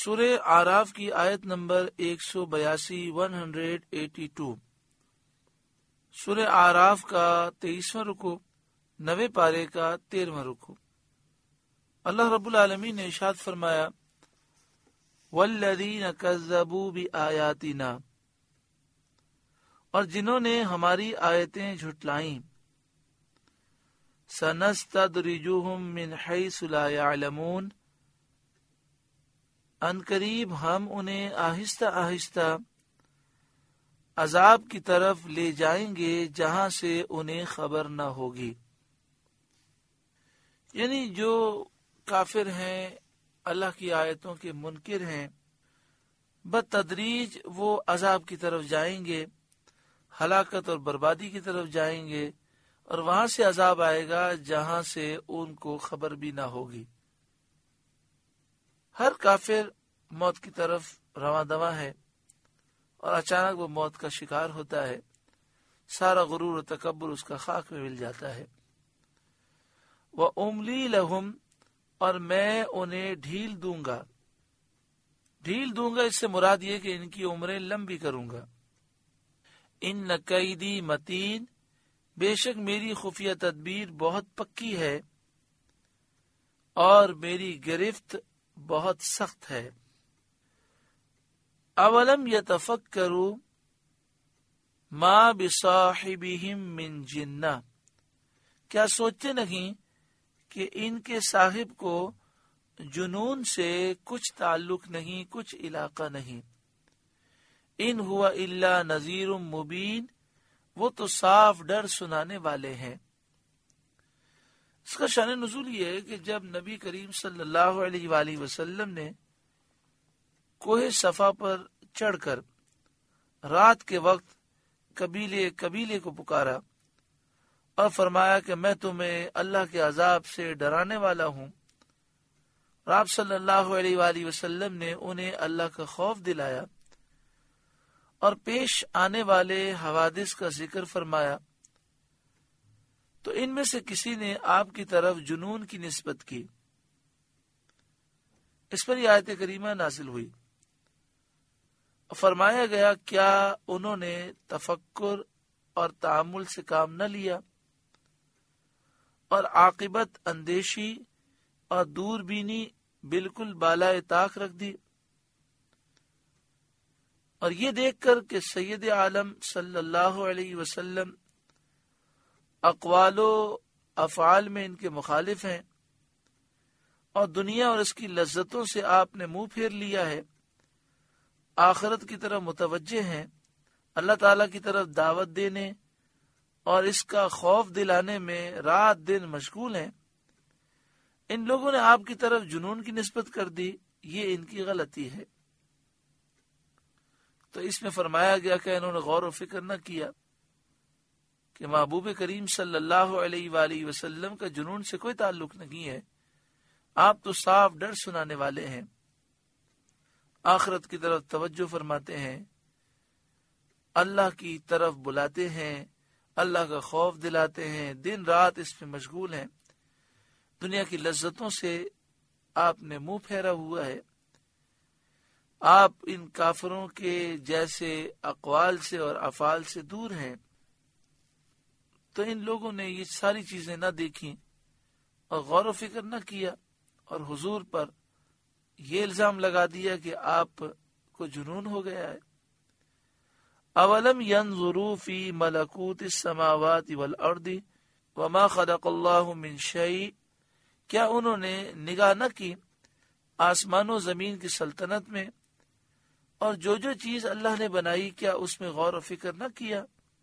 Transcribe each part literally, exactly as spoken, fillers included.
سورہ آراف کی آیت نمبر ایک سو بیاسی ون ہنڈریڈ ایٹی ٹو سورہ آراف کا تیئیسواں رکوع، نوے پارے کا تیرہواں رکوع۔ اللہ رب العالمین نے ارشاد فرمایا والذین کذبوا بآیاتنا، اور جنہوں نے ہماری آیتیں جھٹلائیں، سنستدرجہم من حیث لا یعلمون، ان قریب ہم انہیں آہستہ آہستہ عذاب کی طرف لے جائیں گے جہاں سے انہیں خبر نہ ہوگی۔ یعنی جو کافر ہیں، اللہ کی آیتوں کے منکر ہیں، بتدریج وہ عذاب کی طرف جائیں گے، ہلاکت اور بربادی کی طرف جائیں گے، اور وہاں سے عذاب آئے گا جہاں سے ان کو خبر بھی نہ ہوگی۔ ہر کافر موت کی طرف رواں دواں ہے، اور اچانک وہ موت کا شکار ہوتا ہے، سارا غرور و تکبر اس کا خاک میں مل جاتا ہے۔ وَأُمْلِي لَهُمْ، اور میں انہیں ڈھیل دوں گا۔ ڈھیل دوں گا اس سے مراد یہ کہ ان کی عمریں لمبی کروں گا۔ ان قیدی متین، بے شک میری خفیہ تدبیر بہت پکی ہے، اور میری گرفت بہت سخت ہے۔ اولم یتفکروا ما بصاحبہم من جنہ، کیا سوچتے نہیں کہ ان کے صاحب کو جنون سے کچھ تعلق نہیں، کچھ علاقہ نہیں۔ ان ہوا الا نذیر مبین، وہ تو صاف ڈر سنانے والے ہیں۔ اس کا شان نزول یہ ہے کہ جب نبی کریم صلی اللہ علیہ وآلہ وسلم نے کوہ صفا پر چڑھ کر رات کے وقت قبیلے قبیلے کو پکارا اور فرمایا کہ میں تمہیں اللہ کے عذاب سے ڈرانے والا ہوں، اور آپ صلی اللہ علیہ وآلہ وسلم نے انہیں اللہ کا خوف دلایا اور پیش آنے والے حوادث کا ذکر فرمایا، تو ان میں سے کسی نے آپ کی طرف جنون کی نسبت کی۔ اس پر یہ آیت کریمہ نازل ہوئی، فرمایا گیا کیا انہوں نے تفکر اور تأمل سے کام نہ لیا اور عاقبت اندیشی اور دور بینی بالکل بالائے طاق رکھ دی، اور یہ دیکھ کر کہ سید عالم صلی اللہ علیہ وسلم اقوال و افعال میں ان کے مخالف ہیں، اور دنیا اور اس کی لذتوں سے آپ نے منہ پھیر لیا ہے، آخرت کی طرف متوجہ ہیں، اللہ تعالیٰ کی طرف دعوت دینے اور اس کا خوف دلانے میں رات دن مشغول ہیں، ان لوگوں نے آپ کی طرف جنون کی نسبت کر دی، یہ ان کی غلطی ہے۔ تو اس میں فرمایا گیا کہ انہوں نے غور و فکر نہ کیا کہ محبوب کریم صلی اللہ علیہ وآلہ وسلم کا جنون سے کوئی تعلق نہیں ہے، آپ تو صاف ڈر سنانے والے ہیں، آخرت کی طرف توجہ فرماتے ہیں، اللہ کی طرف بلاتے ہیں، اللہ کا خوف دلاتے ہیں، دن رات اس میں مشغول ہیں، دنیا کی لذتوں سے آپ نے منہ پھیرا ہوا ہے، آپ ان کافروں کے جیسے اقوال سے اور افعال سے دور ہیں۔ تو ان لوگوں نے یہ ساری چیزیں نہ دیکھیں اور غور و فکر نہ کیا، اور حضور پر یہ الزام لگا دیا کہ آپ کو جنون ہو گیا ہے۔ اولم ينظروا فی ملکوت السماوات والارض وما خلق اللہ من شیء، کیا انہوں نے نگاہ نہ کی آسمان و زمین کی سلطنت میں، اور جو جو چیز اللہ نے بنائی کیا اس میں غور و فکر نہ کیا؟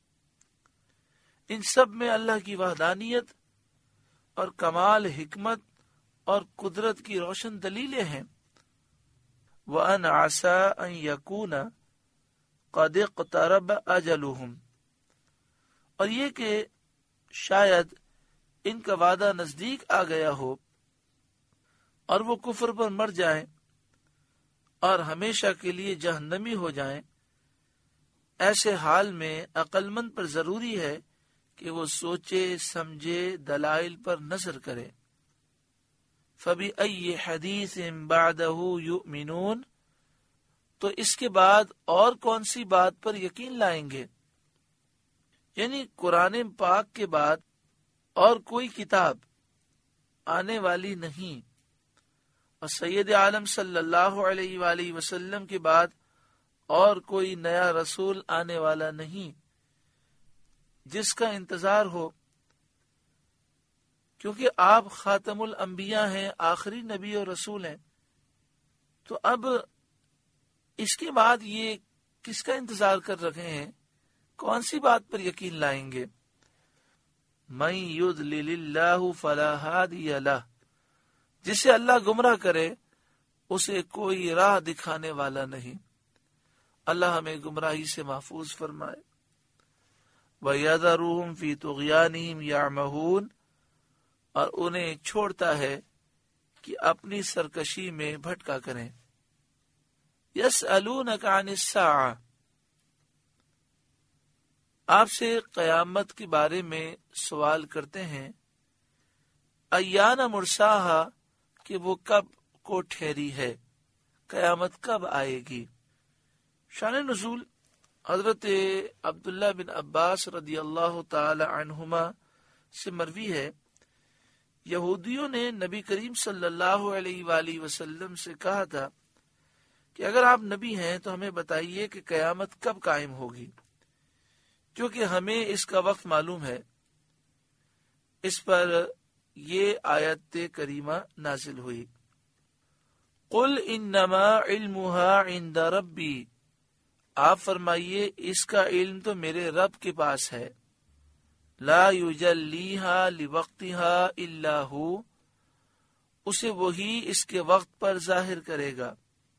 ان سب میں اللہ کی وحدانیت اور کمال حکمت اور قدرت کی روشن دلیلیں ہیں۔ وَأَنْ عَسَىٰ أَنْ يَكُونَ قَدِ اقْتَرَبَ أَجَلُهُمْ، اور یہ کہ شاید ان کا وعدہ نزدیک آ گیا ہو اور وہ کفر پر مر جائیں اور ہمیشہ کے لیے جہنمی ہو جائیں۔ ایسے حال میں عقل مند پر ضروری ہے کہ وہ سوچے سمجھے، دلائل پر نظر کرے۔ فَبِأَيِّ حَدِيثٍ بَعْدَهُ يُؤْمِنُونَ، تو اس کے بعد اور کون سی بات پر یقین لائیں گے؟ یعنی قرآن پاک کے بعد اور کوئی کتاب آنے والی نہیں، اور سید عالم صلی اللہ علیہ وآلہ وسلم کے بعد اور کوئی نیا رسول آنے والا نہیں جس کا انتظار ہو، کیونکہ آپ خاتم الانبیاء ہیں، آخری نبی اور رسول ہیں۔ تو اب اس کے بعد یہ کس کا انتظار کر رکھے ہیں؟ کون سی بات پر یقین لائیں گے؟ مَن یضلل اللہ فلا ہادی لہ، جسے اللہ گمراہ کرے اسے کوئی راہ دکھانے والا نہیں۔ اللہ ہمیں گمراہی سے محفوظ فرمائے۔ وَيَذَرُهُمْ فِي طُغْيَانِهِمْ يَعْمَهُونَ، اور انہیں چھوڑتا ہے کہ اپنی سرکشی میں بھٹکا کریں۔ يَسْأَلُونَكَ عَنِ السَّاعَةِ، آپ سے قیامت کے بارے میں سوال کرتے ہیں۔ ایان مرساہا، کہ وہ کب کو ٹھہری ہے، قیامت کب آئے گی۔ شان نزول حضرت عبداللہ بن عباس رضی اللہ تعالی عنہما سے مروی ہے، یہودیوں نے نبی کریم صلی اللہ علیہ وآلہ وسلم سے کہا تھا کہ اگر آپ نبی ہیں تو ہمیں بتائیے کہ قیامت کب قائم ہوگی، کیونکہ ہمیں اس کا وقت معلوم ہے۔ اس پر یہ آیت کریمہ نازل ہوئی، قل انما علمها عند ربی، آپ فرمائیے اس کا علم تو میرے رب کے پاس ہے۔ لا یجلیہا لوقتہا الا ہو، اسے وہی اس کے وقت پر ظاہر کرے گا۔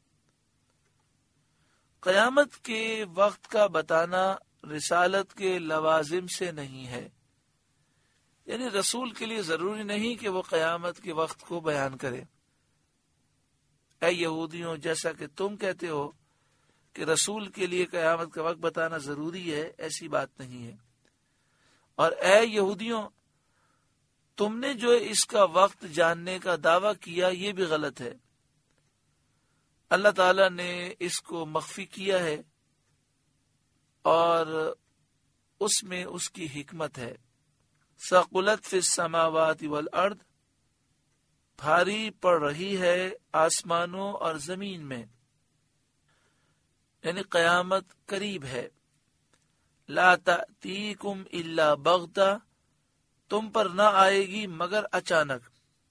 قیامت کے وقت کا بتانا رسالت کے لوازم سے نہیں ہے، یعنی رسول کے لیے ضروری نہیں کہ وہ قیامت کے وقت کو بیان کرے۔ اے یہودیوں، جیسا کہ تم کہتے ہو کہ رسول کے لیے قیامت کا وقت بتانا ضروری ہے، ایسی بات نہیں ہے۔ اور اے یہودیوں، تم نے جو اس کا وقت جاننے کا دعویٰ کیا یہ بھی غلط ہے۔ اللہ تعالیٰ نے اس کو مخفی کیا ہے اور اس میں اس کی حکمت ہے۔ ثقلت فی السماوات والارض، بھاری پڑ رہی ہے آسمانوں اور زمین میں، یعنی قیامت قریب ہے۔ لا تأتیکم الا بغتہ، تم پر نہ آئے گی مگر اچانک۔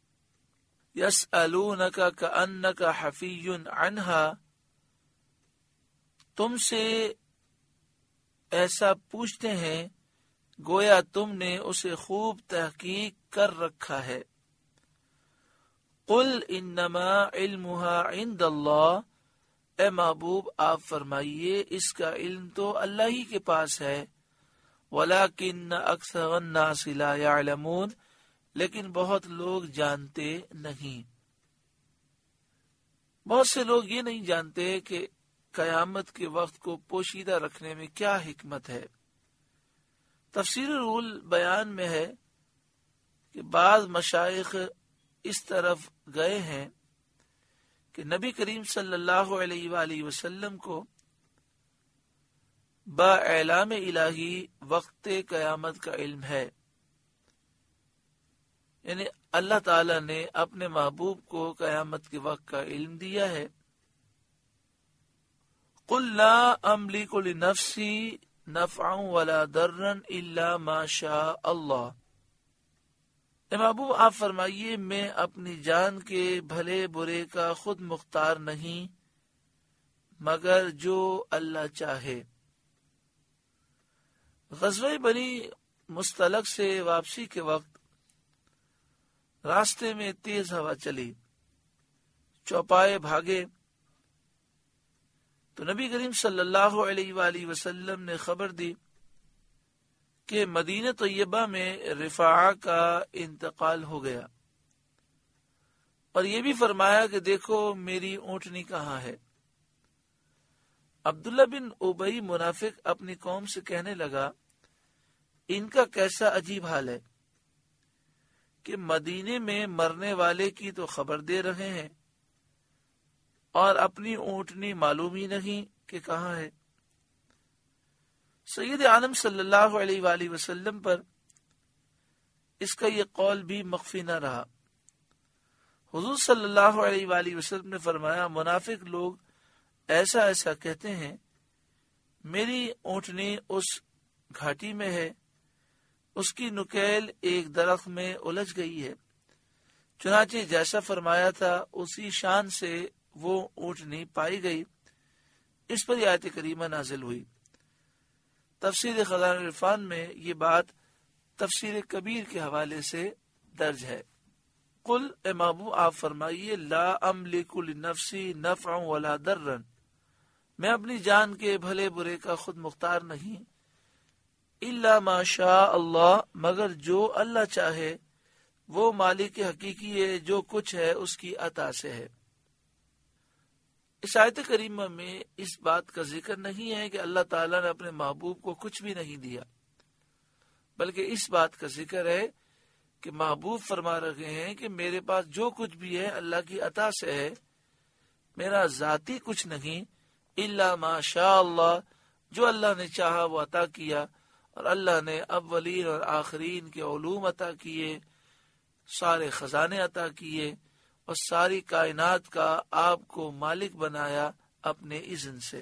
یسألونک کأنک حفی عنہا، تم سے ایسا پوچھتے ہیں گویا تم نے اسے خوب تحقیق کر رکھا ہے۔ قل انما علمها عند اللہ، اے محبوب آپ فرمائیے اس کا علم تو اللہ ہی کے پاس ہے۔ ولیکن اکثر الناس لا یعلمون، لیکن بہت لوگ جانتے نہیں۔ بہت سے لوگ یہ نہیں جانتے کہ قیامت کے وقت کو پوشیدہ رکھنے میں کیا حکمت ہے۔ تفسیر رول بیان میں ہے کہ بعض مشائخ اس طرف گئے ہیں کہ نبی کریم صلی اللہ علیہ وآلہ وسلم کو با اعلام الہی وقت قیامت کا علم ہے، یعنی اللہ تعالی نے اپنے محبوب کو قیامت کے وقت کا علم دیا ہے۔ قل لا املک لنفسی نفعا ولا ضرا الا ما شاء اللہ، اے محبوب آپ فرمائیے میں اپنی جان کے بھلے برے کا خود مختار نہیں مگر جو اللہ چاہے۔ غزوہ بنی مستلق سے واپسی کے وقت راستے میں تیز ہوا چلی، چوپائے بھاگے تو نبی کریم صلی اللہ علیہ وآلہ وسلم نے خبر دی کہ مدینہ طیبہ میں رفاعہ کا انتقال ہو گیا، اور یہ بھی فرمایا کہ دیکھو میری اونٹنی کہاں ہے۔ عبداللہ بن ابی منافق اپنی قوم سے کہنے لگا ان کا کیسا عجیب حال ہے، کہ مدینے میں مرنے والے کی تو خبر دے رہے ہیں اور اپنی اونٹنی معلوم ہی نہیں کہ کہاں ہے۔ سید عالم صلی اللہ علیہ وآلہ وسلم پر اس کا یہ قول بھی مخفی نہ رہا۔ حضور صلی اللہ علیہ وآلہ وسلم نے فرمایا، منافق لوگ ایسا ایسا کہتے ہیں، میری اونٹنی اس گھاٹی میں ہے، اس کی نکیل ایک درخت میں الجھ گئی ہے۔ چنانچہ جیسا فرمایا تھا اسی شان سے وہ اونٹنی پائی گئی۔ اس پر یہ آیت کریمہ نازل ہوئی۔ تفسیر خزانہ العرفان میں یہ بات تفسیر کبیر کے حوالے سے درج ہے۔ قل اے محبوب آپ فرمائیے، لا املک لنفسی نفعا ولا ضرا، میں اپنی جان کے بھلے برے کا خود مختار نہیں، الا ما شاء اللہ، مگر جو اللہ چاہے، وہ مالک حقیقی ہے، جو کچھ ہے اس کی عطا سے ہے۔ اس آیت کریمہ میں اس بات کا ذکر نہیں ہے کہ اللہ تعالیٰ نے اپنے محبوب کو کچھ بھی نہیں دیا، بلکہ اس بات کا ذکر ہے کہ محبوب فرما رہے ہیں کہ میرے پاس جو کچھ بھی ہے اللہ کی عطا سے ہے، میرا ذاتی کچھ نہیں، الا ما شاء اللہ، جو اللہ نے چاہا وہ عطا کیا، اور اللہ نے اولین اور آخرین کے علوم عطا کیے، سارے خزانے عطا کیے، اور ساری کائنات کا آپ کو مالک بنایا اپنے اذن سے۔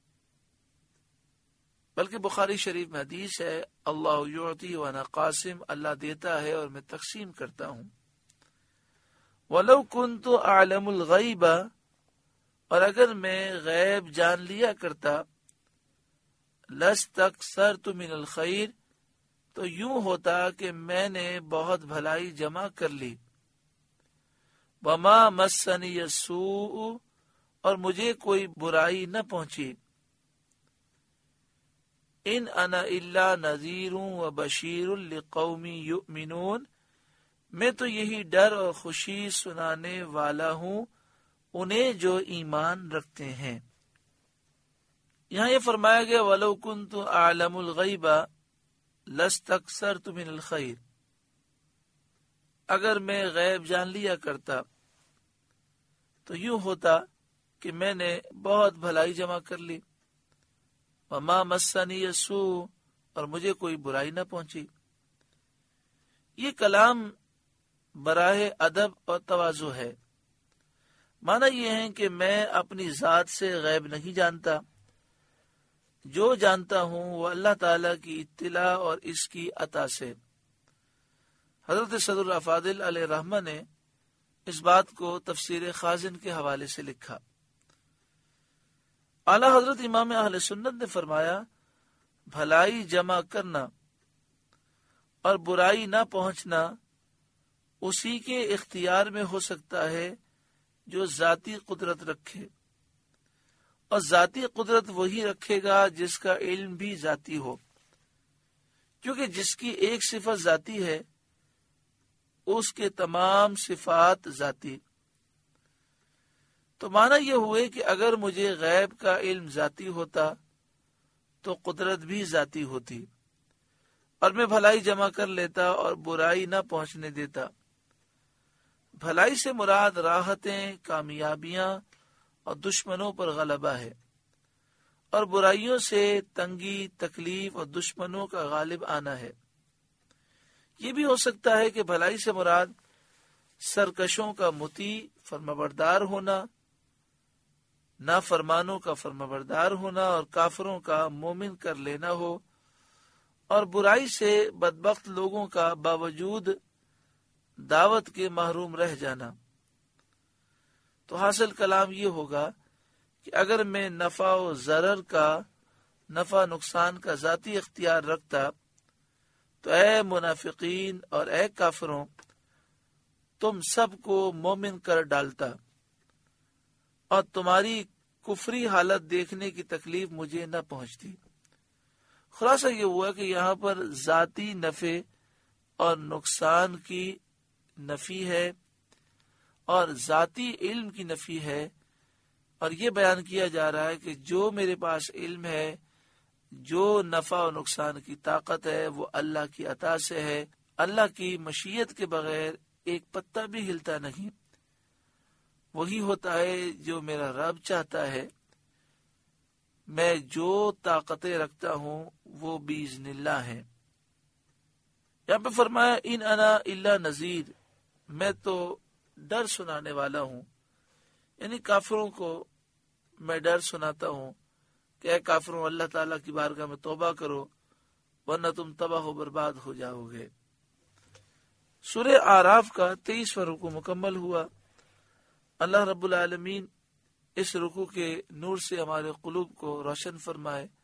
بلکہ بخاری شریف میں حدیث ہے، اللہ یعطی وانا قاسم، اللہ دیتا ہے اور میں تقسیم کرتا ہوں۔ وَلَوْ كُنْتُ أَعْلَمُ الْغَيْبَ، اور اگر میں غیب جان لیا کرتا، لَسْتَكْثَرْتُ مِنَ الْخَيْرِ، تو یوں ہوتا کہ میں نے بہت بھلائی جمع کر لی، وَمَا مَسَّنِيَ السُّوءُ، اور مجھے کوئی برائی نہ پہنچی، ان انا الا نذیر و بشیر لقوم یؤمنون، میں تو یہی ڈر اور خوشی سنانے والا ہوں انہیں جو ایمان رکھتے ہیں۔ یہاں یہ فرمایا گیا وَلَوْ كُنْتُ أَعْلَمُ الْغَيْبَ لَاسْتَكْثَرْتُ مِنَ الْخَيْرِ، اگر میں غیب جان لیا کرتا تو یوں ہوتا کہ میں نے بہت بھلائی جمع کر لی، وما مسنی السوء، اور مجھے کوئی برائی نہ پہنچی۔ یہ کلام براہ ادب اور تواضع ہے۔ معنی یہ ہے کہ میں اپنی ذات سے غیب نہیں جانتا، جو جانتا ہوں وہ اللہ تعالی کی اطلاع اور اس کی عطا سے۔ حضرت صدر الافاضل علیہ رحمہ نے اس بات کو تفسیر خازن کے حوالے سے لکھا۔ اعلی حضرت امام اہل سنت نے فرمایا، بھلائی جمع کرنا اور برائی نہ پہنچنا اسی کے اختیار میں ہو سکتا ہے جو ذاتی قدرت رکھے، اور ذاتی قدرت وہی رکھے گا جس کا علم بھی ذاتی ہو، کیونکہ جس کی ایک صفت ذاتی ہے اس کے تمام صفات ذاتی۔ تو معنی یہ ہوئے کہ اگر مجھے غیب کا علم ذاتی ہوتا تو قدرت بھی ذاتی ہوتی، اور میں بھلائی جمع کر لیتا اور برائی نہ پہنچنے دیتا۔ بھلائی سے مراد راحتیں، کامیابیاں اور دشمنوں پر غلبہ ہے، اور برائیوں سے تنگی، تکلیف اور دشمنوں کا غالب آنا ہے۔ یہ بھی ہو سکتا ہے کہ بھلائی سے مراد سرکشوں کا مطیع، فرمانبردار ہونا، نافرمانوں کا فرمانبردار ہونا اور کافروں کا مومن کر لینا ہو، اور برائی سے بدبخت لوگوں کا باوجود دعوت کے محروم رہ جانا۔ تو حاصل کلام یہ ہوگا کہ اگر میں نفع و ضرر کا، نفع نقصان کا ذاتی اختیار رکھتا تو اے منافقین اور اے کافروں، تم سب کو مومن کر ڈالتا، اور تمہاری کفری حالت دیکھنے کی تکلیف مجھے نہ پہنچتی۔ خلاصہ یہ ہوا کہ یہاں پر ذاتی نفع اور نقصان کی نفی ہے اور ذاتی علم کی نفی ہے، اور یہ بیان کیا جا رہا ہے کہ جو میرے پاس علم ہے، جو نفع و نقصان کی طاقت ہے وہ اللہ کی عطا سے ہے، اللہ کی مشیت کے بغیر ایک پتا بھی ہلتا نہیں، وہی ہوتا ہے جو میرا رب چاہتا ہے۔ میں جو طاقتیں رکھتا ہوں وہ باذن اللہ ہے۔ یہاں پہ فرمایا ان انا الا نذیر، میں تو ڈر سنانے والا ہوں، یعنی کافروں کو میں ڈر سناتا ہوں کہ اے کافروں، اللہ تعالیٰ کی بارگاہ میں توبہ کرو ورنہ تم تباہ و برباد ہو جاؤ گے۔ سورہ اعراف کا تیئیسواں رکوع مکمل ہوا۔ اللہ رب العالمین اس رکوع کے نور سے ہمارے قلوب کو روشن فرمائے۔